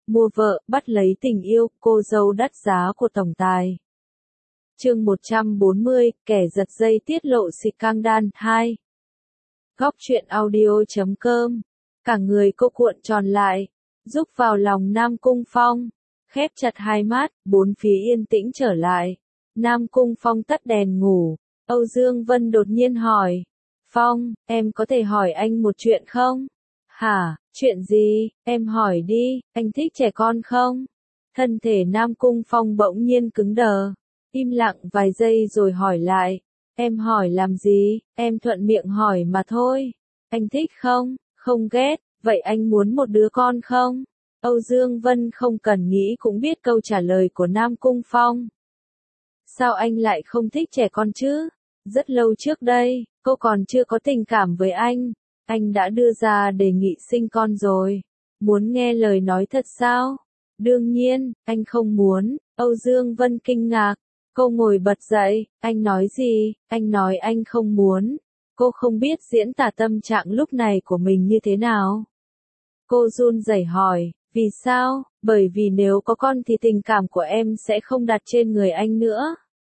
mua vợ, bắt lấy tình yêu, cô dâu đắt giá của tổng tài. Chương 140, kẻ giật dây tiết lộ scandal 2. Góc truyện audio.com. Cả người cô cuộn tròn lại, rúc vào lòng Nam Cung Phong, khép chặt hai mắt, bốn phía yên tĩnh trở lại. Nam Cung Phong tắt đèn ngủ, Âu Dương Vân đột nhiên hỏi, Phong, em có thể hỏi anh một chuyện không? Hả, chuyện gì, em hỏi đi, anh thích trẻ con không? Thân thể Nam Cung Phong bỗng nhiên cứng đờ, im lặng vài giây rồi hỏi lại, em hỏi làm gì, em thuận miệng hỏi mà thôi. Anh thích không? Không ghét, vậy anh muốn một đứa con không? Âu Dương Vân không cần nghĩ cũng biết câu trả lời của Nam Cung Phong. Sao anh lại không thích trẻ con chứ? Rất lâu trước đây, cô còn chưa có tình cảm với anh đã đưa ra đề nghị sinh con rồi. Muốn nghe lời nói thật sao? Đương nhiên, anh không muốn. Âu Dương Vân kinh ngạc. Cô ngồi bật dậy, anh nói gì? Anh nói anh không muốn. Cô không biết diễn tả tâm trạng lúc này của mình như thế nào. Cô run rẩy hỏi, vì sao? Bởi vì nếu có con thì tình cảm của em sẽ không đặt trên người anh nữa.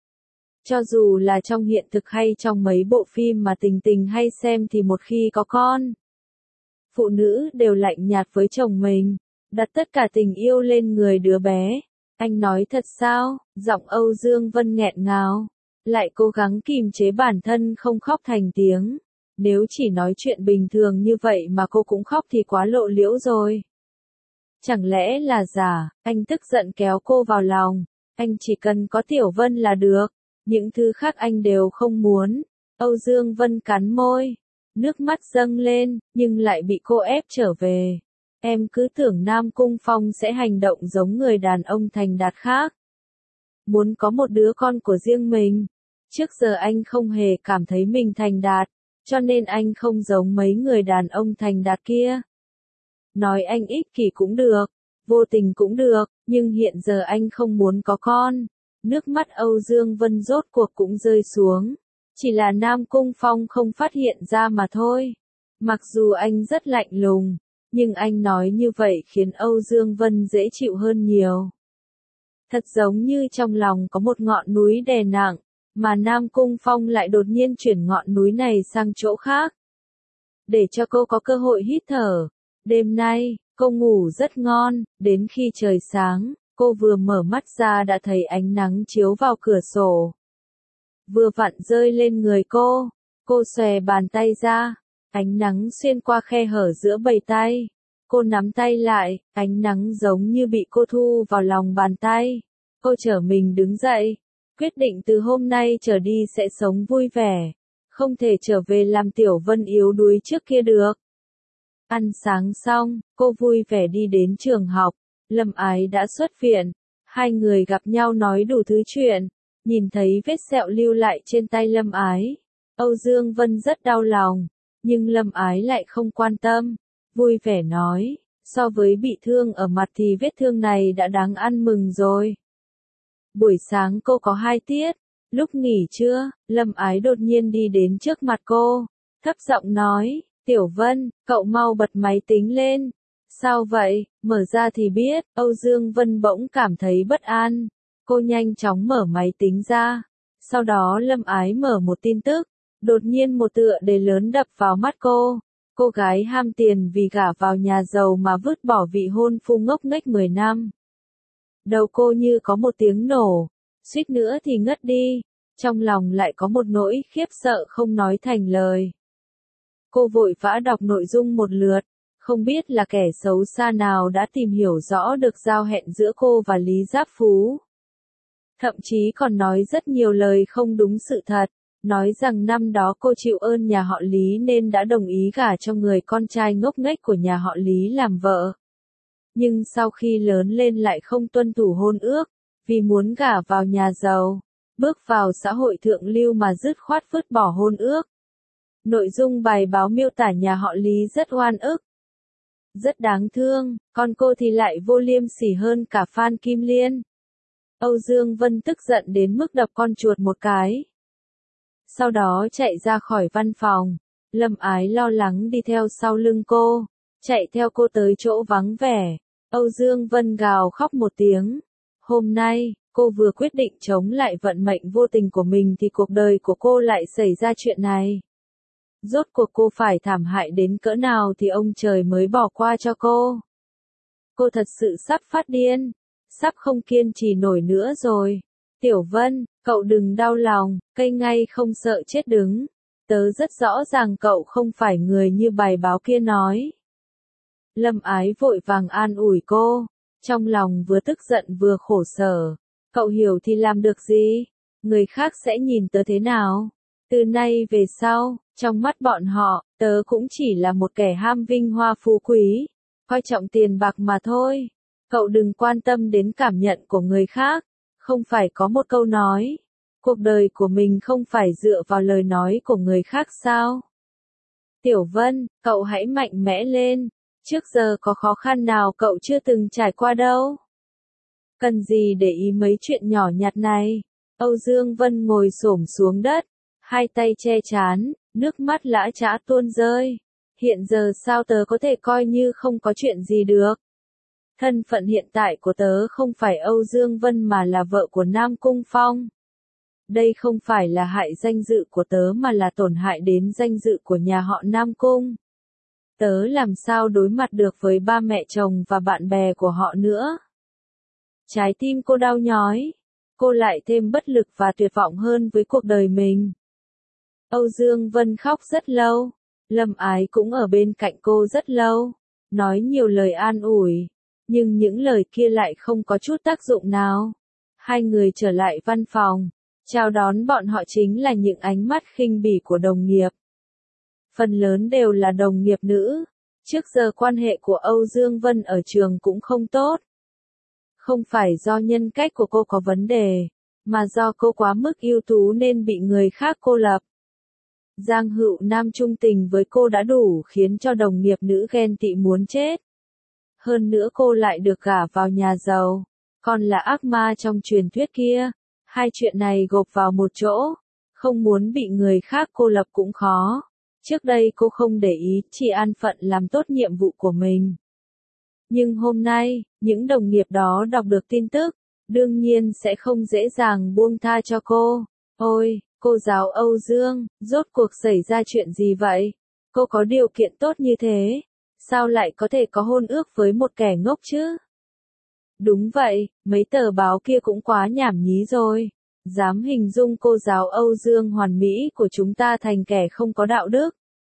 Cho dù là trong hiện thực hay trong mấy bộ phim mà Tình Tình hay xem thì một khi có con, phụ nữ đều lạnh nhạt với chồng mình, đặt tất cả tình yêu lên người đứa bé. Anh nói thật sao? Giọng Âu Dương Vân nghẹn ngào, lại cố gắng kìm chế bản thân không khóc thành tiếng. Nếu chỉ nói chuyện bình thường như vậy mà cô cũng khóc thì quá lộ liễu rồi. Chẳng lẽ là giả? Anh tức giận kéo cô vào lòng. Anh chỉ cần có Tiểu Vân là được. Những thứ khác anh đều không muốn. Âu Dương Vân cắn môi. Nước mắt dâng lên, nhưng lại bị cô ép trở về. Em cứ tưởng Nam Cung Phong sẽ hành động giống người đàn ông thành đạt khác. Muốn có một đứa con của riêng mình. Trước giờ anh không hề cảm thấy mình thành đạt, cho nên anh không giống mấy người đàn ông thành đạt kia. Nói anh ích kỷ cũng được, vô tình cũng được, nhưng hiện giờ anh không muốn có con. Nước mắt Âu Dương Vân rốt cuộc cũng rơi xuống. Chỉ là Nam Cung Phong không phát hiện ra mà thôi. Mặc dù anh rất lạnh lùng, nhưng anh nói như vậy khiến Âu Dương Vân dễ chịu hơn nhiều. Thật giống như trong lòng có một ngọn núi đè nặng, mà Nam Cung Phong lại đột nhiên chuyển ngọn núi này sang chỗ khác. Để cho cô có cơ hội hít thở. Đêm nay, cô ngủ rất ngon, đến khi trời sáng, cô vừa mở mắt ra đã thấy ánh nắng chiếu vào cửa sổ. Vừa vặn rơi lên người cô xòe bàn tay ra, ánh nắng xuyên qua khe hở giữa bầy tay. Cô nắm tay lại, ánh nắng giống như bị cô thu vào lòng bàn tay. Cô trở mình đứng dậy, quyết định từ hôm nay trở đi sẽ sống vui vẻ, không thể trở về làm Tiểu Vân yếu đuối trước kia được. Ăn sáng xong, cô vui vẻ đi đến trường học. Lâm Ái đã xuất viện, hai người gặp nhau nói đủ thứ chuyện. Nhìn thấy vết sẹo lưu lại trên tay Lâm Ái, Âu Dương Vân rất đau lòng, nhưng Lâm Ái lại không quan tâm, vui vẻ nói, so với bị thương ở mặt thì vết thương này đã đáng ăn mừng rồi. Buổi sáng cô có 2 tiết, lúc nghỉ trưa, Lâm Ái đột nhiên đi đến trước mặt cô, thấp giọng nói, Tiểu Vân, cậu mau bật máy tính lên. Sao vậy? Mở ra thì biết. Âu Dương Vân bỗng cảm thấy bất an. Cô nhanh chóng mở máy tính ra. Sau đó Lâm Ái mở một tin tức. Đột nhiên một tựa đề lớn đập vào mắt cô. Cô gái ham tiền vì gả vào nhà giàu mà vứt bỏ vị hôn phu ngốc nghếch 10 năm. Đầu cô như có một tiếng nổ. Suýt nữa thì ngất đi. Trong lòng lại có một nỗi khiếp sợ không nói thành lời. Cô vội vã đọc nội dung một lượt. Không biết là kẻ xấu xa nào đã tìm hiểu rõ được giao hẹn giữa cô và Lý Giáp Phú. Thậm chí còn nói rất nhiều lời không đúng sự thật, nói rằng năm đó cô chịu ơn nhà họ Lý nên đã đồng ý gả cho người con trai ngốc nghếch của nhà họ Lý làm vợ. Nhưng sau khi lớn lên lại không tuân thủ hôn ước, vì muốn gả vào nhà giàu, bước vào xã hội thượng lưu mà dứt khoát vứt bỏ hôn ước. Nội dung bài báo miêu tả nhà họ Lý rất oan ức. Rất đáng thương, còn cô thì lại vô liêm sỉ hơn cả Phan Kim Liên. Âu Dương Vân tức giận đến mức đập con chuột một cái. Sau đó chạy ra khỏi văn phòng. Lâm Ái lo lắng đi theo sau lưng cô, chạy theo cô tới chỗ vắng vẻ. Âu Dương Vân gào khóc một tiếng. Hôm nay, cô vừa quyết định chống lại vận mệnh vô tình của mình thì cuộc đời của cô lại xảy ra chuyện này. Rốt cuộc cô phải thảm hại đến cỡ nào thì ông trời mới bỏ qua cho cô. Cô thật sự sắp phát điên, sắp không kiên trì nổi nữa rồi. Tiểu Vân, cậu đừng đau lòng, cây ngay không sợ chết đứng. Tớ rất rõ ràng cậu không phải người như bài báo kia nói. Lâm Ái vội vàng an ủi cô, trong lòng vừa tức giận vừa khổ sở. Cậu hiểu thì làm được gì? Người khác sẽ nhìn tớ thế nào? Từ nay về sau, trong mắt bọn họ, tớ cũng chỉ là một kẻ ham vinh hoa phú quý, coi trọng tiền bạc mà thôi. Cậu đừng quan tâm đến cảm nhận của người khác, không phải có một câu nói, cuộc đời của mình không phải dựa vào lời nói của người khác sao? Tiểu Vân, cậu hãy mạnh mẽ lên, trước giờ có khó khăn nào cậu chưa từng trải qua đâu. Cần gì để ý mấy chuyện nhỏ nhặt này? Âu Dương Vân ngồi xổm xuống đất, hai tay che trán, nước mắt lã chã tuôn rơi. Hiện giờ sao tớ có thể coi như không có chuyện gì được? Thân phận hiện tại của tớ không phải Âu Dương Vân mà là vợ của Nam Cung Phong. Đây không phải là hại danh dự của tớ mà là tổn hại đến danh dự của nhà họ Nam Cung. Tớ làm sao đối mặt được với ba mẹ chồng và bạn bè của họ nữa? Trái tim cô đau nhói. Cô lại thêm bất lực và tuyệt vọng hơn với cuộc đời mình. Âu Dương Vân khóc rất lâu. Lâm Ái cũng ở bên cạnh cô rất lâu. Nói nhiều lời an ủi. Nhưng những lời kia lại không có chút tác dụng nào. Hai người trở lại văn phòng. Chào đón bọn họ chính là những ánh mắt khinh bỉ của đồng nghiệp. Phần lớn đều là đồng nghiệp nữ. Trước giờ quan hệ của Âu Dương Vân ở trường cũng không tốt. Không phải do nhân cách của cô có vấn đề, mà do cô quá mức ưu tú nên bị người khác cô lập. Giang Hữu Nam trung tình với cô đã đủ khiến cho đồng nghiệp nữ ghen tị muốn chết. Hơn nữa cô lại được gả vào nhà giàu, còn là ác ma trong truyền thuyết kia. Hai chuyện này gộp vào một chỗ, không muốn bị người khác cô lập cũng khó. Trước đây cô không để ý, chỉ an phận làm tốt nhiệm vụ của mình. Nhưng hôm nay, những đồng nghiệp đó đọc được tin tức, đương nhiên sẽ không dễ dàng buông tha cho cô. Ôi, cô giáo Âu Dương, rốt cuộc xảy ra chuyện gì vậy? Cô có điều kiện tốt như thế, sao lại có thể có hôn ước với một kẻ ngốc chứ? Đúng vậy, mấy tờ báo kia cũng quá nhảm nhí rồi. Dám hình dung cô giáo Âu Dương hoàn mỹ của chúng ta thành kẻ không có đạo đức.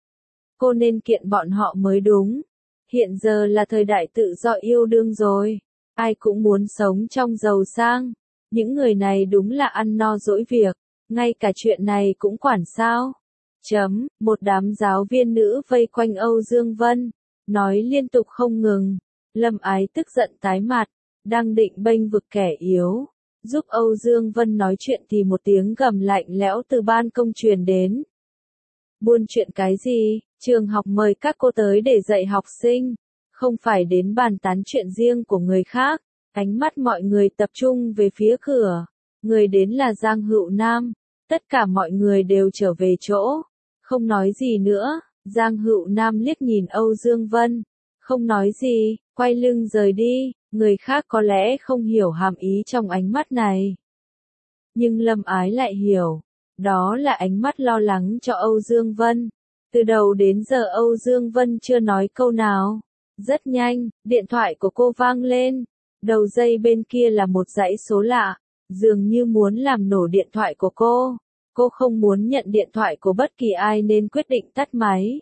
Cô nên kiện bọn họ mới đúng. Hiện giờ là thời đại tự do yêu đương rồi. Ai cũng muốn sống trong giàu sang. Những người này đúng là ăn no dỗi việc. Ngay cả chuyện này cũng quản sao. Một đám giáo viên nữ vây quanh Âu Dương Vân. Nói liên tục không ngừng. Lâm Ái tức giận tái mặt. Đang định bênh vực kẻ yếu. Giúp Âu Dương Vân nói chuyện thì một tiếng gầm lạnh lẽo từ ban công truyền đến. Buôn chuyện cái gì? Trường học mời các cô tới để dạy học sinh, không phải đến bàn tán chuyện riêng của người khác. Ánh mắt mọi người tập trung về phía cửa. Người đến là Giang Hữu Nam. Tất cả mọi người đều trở về chỗ. Không nói gì nữa. Giang Hữu Nam liếc nhìn Âu Dương Vân. Không nói gì, quay lưng rời đi. Người khác có lẽ không hiểu hàm ý trong ánh mắt này. Nhưng Lâm Ái lại hiểu. Đó là ánh mắt lo lắng cho Âu Dương Vân. Từ đầu đến giờ Âu Dương Vân chưa nói câu nào. Rất nhanh, điện thoại của cô vang lên. Đầu dây bên kia là một dãy số lạ, dường như muốn làm nổ điện thoại của cô. Cô không muốn nhận điện thoại của bất kỳ ai nên quyết định tắt máy.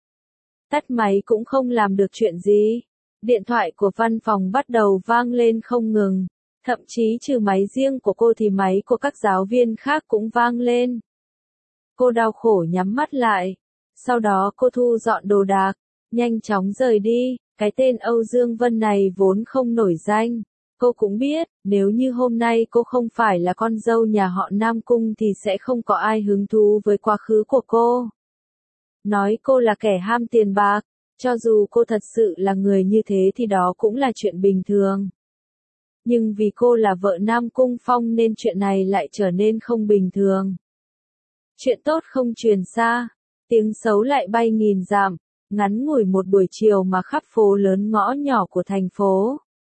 Tắt máy cũng không làm được chuyện gì. Điện thoại của văn phòng bắt đầu vang lên không ngừng. Thậm chí trừ máy riêng của cô thì máy của các giáo viên khác cũng vang lên. Cô đau khổ nhắm mắt lại. Sau đó cô thu dọn đồ đạc, nhanh chóng rời đi. Cái tên Âu Dương Vân này vốn không nổi danh. Cô cũng biết, nếu như hôm nay cô không phải là con dâu nhà họ Nam Cung thì sẽ không có ai hứng thú với quá khứ của cô. Nói cô là kẻ ham tiền bạc, cho dù cô thật sự là người như thế thì đó cũng là chuyện bình thường. Nhưng vì cô là vợ Nam Cung Phong nên chuyện này lại trở nên không bình thường. Chuyện tốt không truyền xa, tiếng xấu lại bay nghìn dặm. Ngắn ngủi một buổi chiều mà khắp phố lớn ngõ nhỏ của thành phố,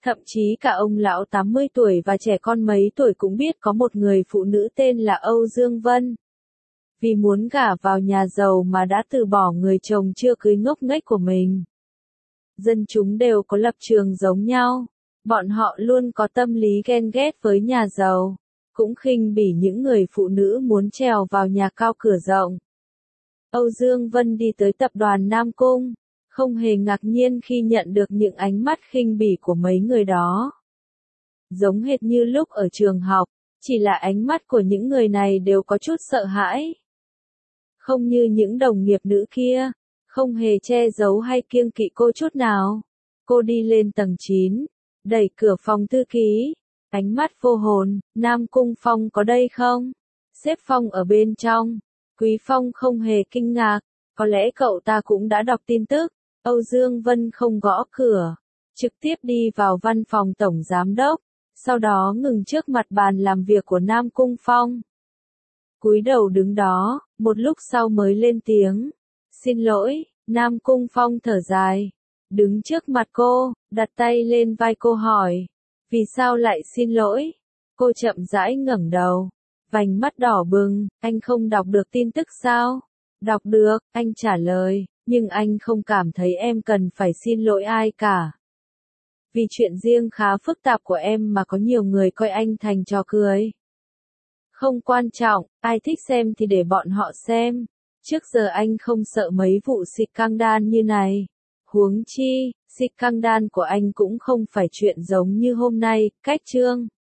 Thậm chí cả ông lão 80 tuổi và trẻ con mấy tuổi cũng biết có một người phụ nữ tên là Âu Dương Vân. Vì muốn gả vào nhà giàu mà đã từ bỏ người chồng chưa cưới ngốc nghếch của mình. Dân chúng đều có lập trường giống nhau. Bọn họ luôn có tâm lý ghen ghét với nhà giàu. Cũng khinh bỉ những người phụ nữ muốn trèo vào nhà cao cửa rộng. Âu Dương Vân đi tới tập đoàn Nam Cung. Không hề ngạc nhiên khi nhận được những ánh mắt khinh bỉ của mấy người đó. Giống hệt như lúc ở trường học, chỉ là ánh mắt của những người này đều có chút sợ hãi. Không như những đồng nghiệp nữ kia, không hề che giấu hay kiêng kỵ cô chút nào. Cô đi lên tầng 9, đẩy cửa phòng thư ký, ánh mắt vô hồn, Nam Cung Phong có đây không? Sếp Phong ở bên trong. Quý Phong không hề kinh ngạc, có lẽ cậu ta cũng đã đọc tin tức. Âu Dương Vân không gõ cửa, trực tiếp đi vào văn phòng tổng giám đốc, sau đó ngừng trước mặt bàn làm việc của Nam Cung Phong. Cúi đầu đứng đó, một lúc sau mới lên tiếng. Xin lỗi, Nam Cung Phong thở dài. Đứng trước mặt cô, đặt tay lên vai cô hỏi. Vì sao lại xin lỗi? Cô chậm rãi ngẩng đầu. Vành mắt đỏ bừng, anh không đọc được tin tức sao? Đọc được, anh trả lời, nhưng anh không cảm thấy em cần phải xin lỗi ai cả. Vì chuyện riêng khá phức tạp của em mà có nhiều người coi anh thành trò cười. Không quan trọng, ai thích xem thì để bọn họ xem. Trước giờ anh không sợ mấy vụ scandal như này. Huống chi, scandal của anh cũng không phải chuyện giống như hôm nay, cách chương.